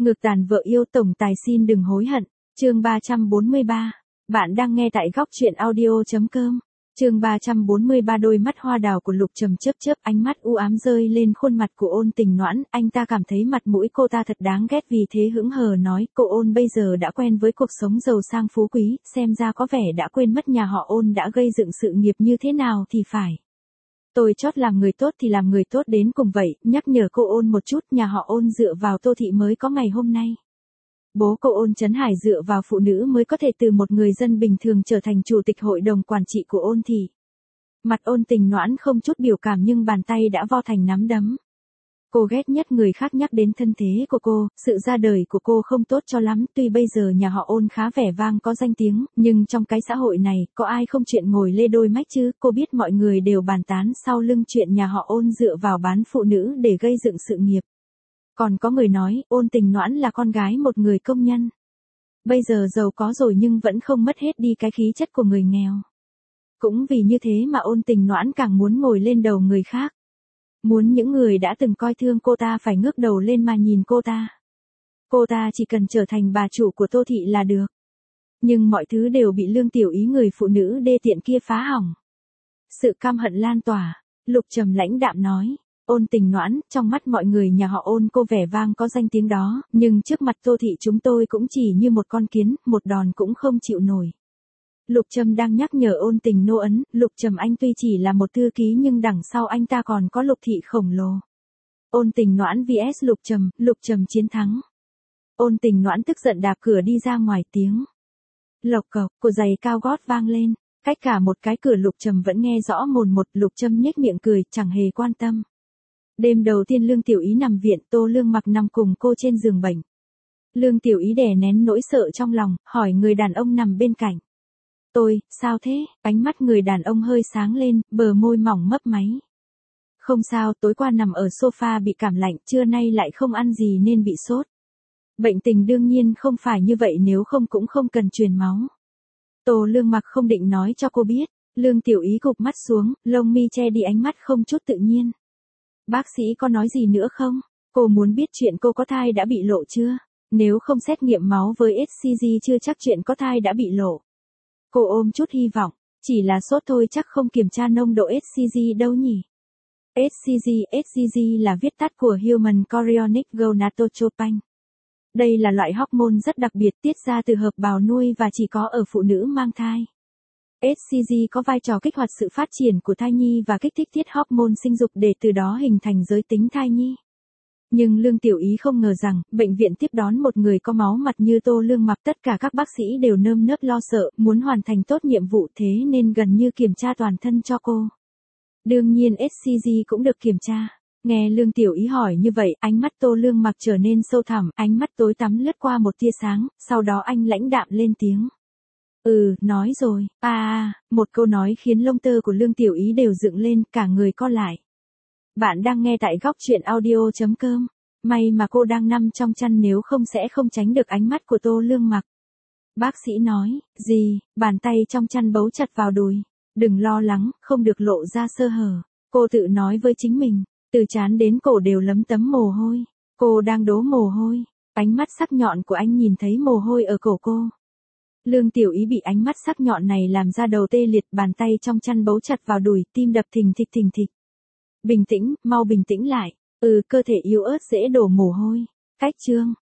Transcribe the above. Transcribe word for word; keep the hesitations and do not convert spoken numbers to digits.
Ngược tàn vợ yêu tổng tài xin đừng hối hận. Chương ba trăm bốn mươi ba. Bạn đang nghe tại góc truyện audio.com. Chương ba trăm bốn mươi ba. Đôi mắt hoa đào của Lục Trầm chớp chớp, ánh mắt u ám rơi lên khuôn mặt của Ôn Tình Noãn, anh ta cảm thấy mặt mũi cô ta thật đáng ghét, vì thế hững hờ nói, cô Ôn bây giờ đã quen với cuộc sống giàu sang phú quý, xem ra có vẻ đã quên mất nhà họ Ôn đã gây dựng sự nghiệp như thế nào thì phải. Tôi chót làm người tốt thì làm người tốt đến cùng vậy, nhắc nhở cô Ôn một chút, nhà họ Ôn dựa vào Tô Thị mới có ngày hôm nay. Bố cô Ôn Chấn Hải dựa vào phụ nữ mới có thể từ một người dân bình thường trở thành chủ tịch hội đồng quản trị của Ôn Thị. Mặt Ôn Tình Noãn không chút biểu cảm nhưng bàn tay đã vo thành nắm đấm. Cô ghét nhất người khác nhắc đến thân thế của cô, sự ra đời của cô không tốt cho lắm, tuy bây giờ nhà họ Ôn khá vẻ vang có danh tiếng, nhưng trong cái xã hội này, có ai không chuyện ngồi lê đôi mách chứ, cô biết mọi người đều bàn tán sau lưng chuyện nhà họ Ôn dựa vào bán phụ nữ để gây dựng sự nghiệp. Còn có người nói, Ôn Tình Noãn là con gái một người công nhân. Bây giờ giàu có rồi nhưng vẫn không mất hết đi cái khí chất của người nghèo. Cũng vì như thế mà Ôn Tình Noãn càng muốn ngồi lên đầu người khác. Muốn những người đã từng coi thương cô ta phải ngước đầu lên mà nhìn cô ta. Cô ta chỉ cần trở thành bà chủ của Tô Thị là được. Nhưng mọi thứ đều bị Lương Tiểu Ý, người phụ nữ đê tiện kia phá hỏng. Sự căm hận lan tỏa, Lục Trầm lãnh đạm nói. Ôn Tình Noãn, trong mắt mọi người nhà họ Ôn cô vẻ vang có danh tiếng đó, nhưng trước mặt Tô Thị chúng tôi cũng chỉ như một con kiến, một đòn cũng không chịu nổi. Lục Trầm đang nhắc nhở Ôn Tình nô ấn, Lục Trầm anh tuy chỉ là một thư ký nhưng đằng sau anh ta còn có Lục Thị khổng lồ. Ôn Tình Noãn vs Lục Trầm, Lục Trầm chiến thắng. Ôn Tình Noãn tức giận đạp cửa đi ra ngoài, tiếng lộc cộc của giày cao gót vang lên, cách cả một cái cửa Lục Trầm vẫn nghe rõ mồn một. Lục Trầm nhếch miệng cười, chẳng hề quan tâm. Đêm đầu tiên Lương Tiểu Ý nằm viện, Tô Lương Mặc nằm cùng cô trên giường bệnh. Lương Tiểu Ý đè nén nỗi sợ trong lòng, hỏi người đàn ông nằm bên cạnh. Tôi, sao thế? Ánh mắt người đàn ông hơi sáng lên, bờ môi mỏng mấp máy. Không sao, tối qua nằm ở sofa bị cảm lạnh, trưa nay lại không ăn gì nên bị sốt. Bệnh tình đương nhiên không phải như vậy, nếu không cũng không cần truyền máu. Tô Lương Mặc không định nói cho cô biết. Lương Tiểu Ý gục mắt xuống, lông mi che đi ánh mắt không chút tự nhiên. Bác sĩ có nói gì nữa không? Cô muốn biết chuyện cô có thai đã bị lộ chưa? Nếu không xét nghiệm máu với ét xê giê chưa chắc chuyện có thai đã bị lộ. Cô ôm chút hy vọng, chỉ là sốt thôi chắc không kiểm tra nồng độ ét xê giê đâu nhỉ? ét xê giê, ét xê giê là viết tắt của Human Chorionic Gonadotropin. Đây là loại hormone rất đặc biệt tiết ra từ hợp bào nuôi và chỉ có ở phụ nữ mang thai. ét xê giê có vai trò kích hoạt sự phát triển của thai nhi và kích thích tiết hormone sinh dục để từ đó hình thành giới tính thai nhi. Nhưng Lương Tiểu Ý không ngờ rằng, bệnh viện tiếp đón một người có máu mặt như Tô Lương Mặc, tất cả các bác sĩ đều nơm nớp lo sợ, muốn hoàn thành tốt nhiệm vụ, thế nên gần như kiểm tra toàn thân cho cô. Đương nhiên ét xê giê cũng được kiểm tra. Nghe Lương Tiểu Ý hỏi như vậy, ánh mắt Tô Lương Mặc trở nên sâu thẳm, ánh mắt tối tăm lướt qua một tia sáng, sau đó anh lãnh đạm lên tiếng. Ừ, nói rồi, à, à, một câu nói khiến lông tơ của Lương Tiểu Ý đều dựng lên, cả người co lại. Bạn đang nghe tại góc truyện audio.com. May mà cô đang nằm trong chăn, nếu không sẽ không tránh được ánh mắt của Tô Lương Mặc. Bác sĩ nói, gì, bàn tay trong chăn bấu chặt vào đùi. Đừng lo lắng, không được lộ ra sơ hở. Cô tự nói với chính mình, từ trán đến cổ đều lấm tấm mồ hôi. Cô đang đổ mồ hôi. Ánh mắt sắc nhọn của anh nhìn thấy mồ hôi ở cổ cô. Lương Tiểu Ý bị ánh mắt sắc nhọn này làm ra đầu tê liệt, bàn tay trong chăn bấu chặt vào đùi, tim đập thình thịch thình thịch. Bình tĩnh, mau bình tĩnh lại. Ừ, cơ thể yếu ớt dễ đổ mồ hôi. Cách chương.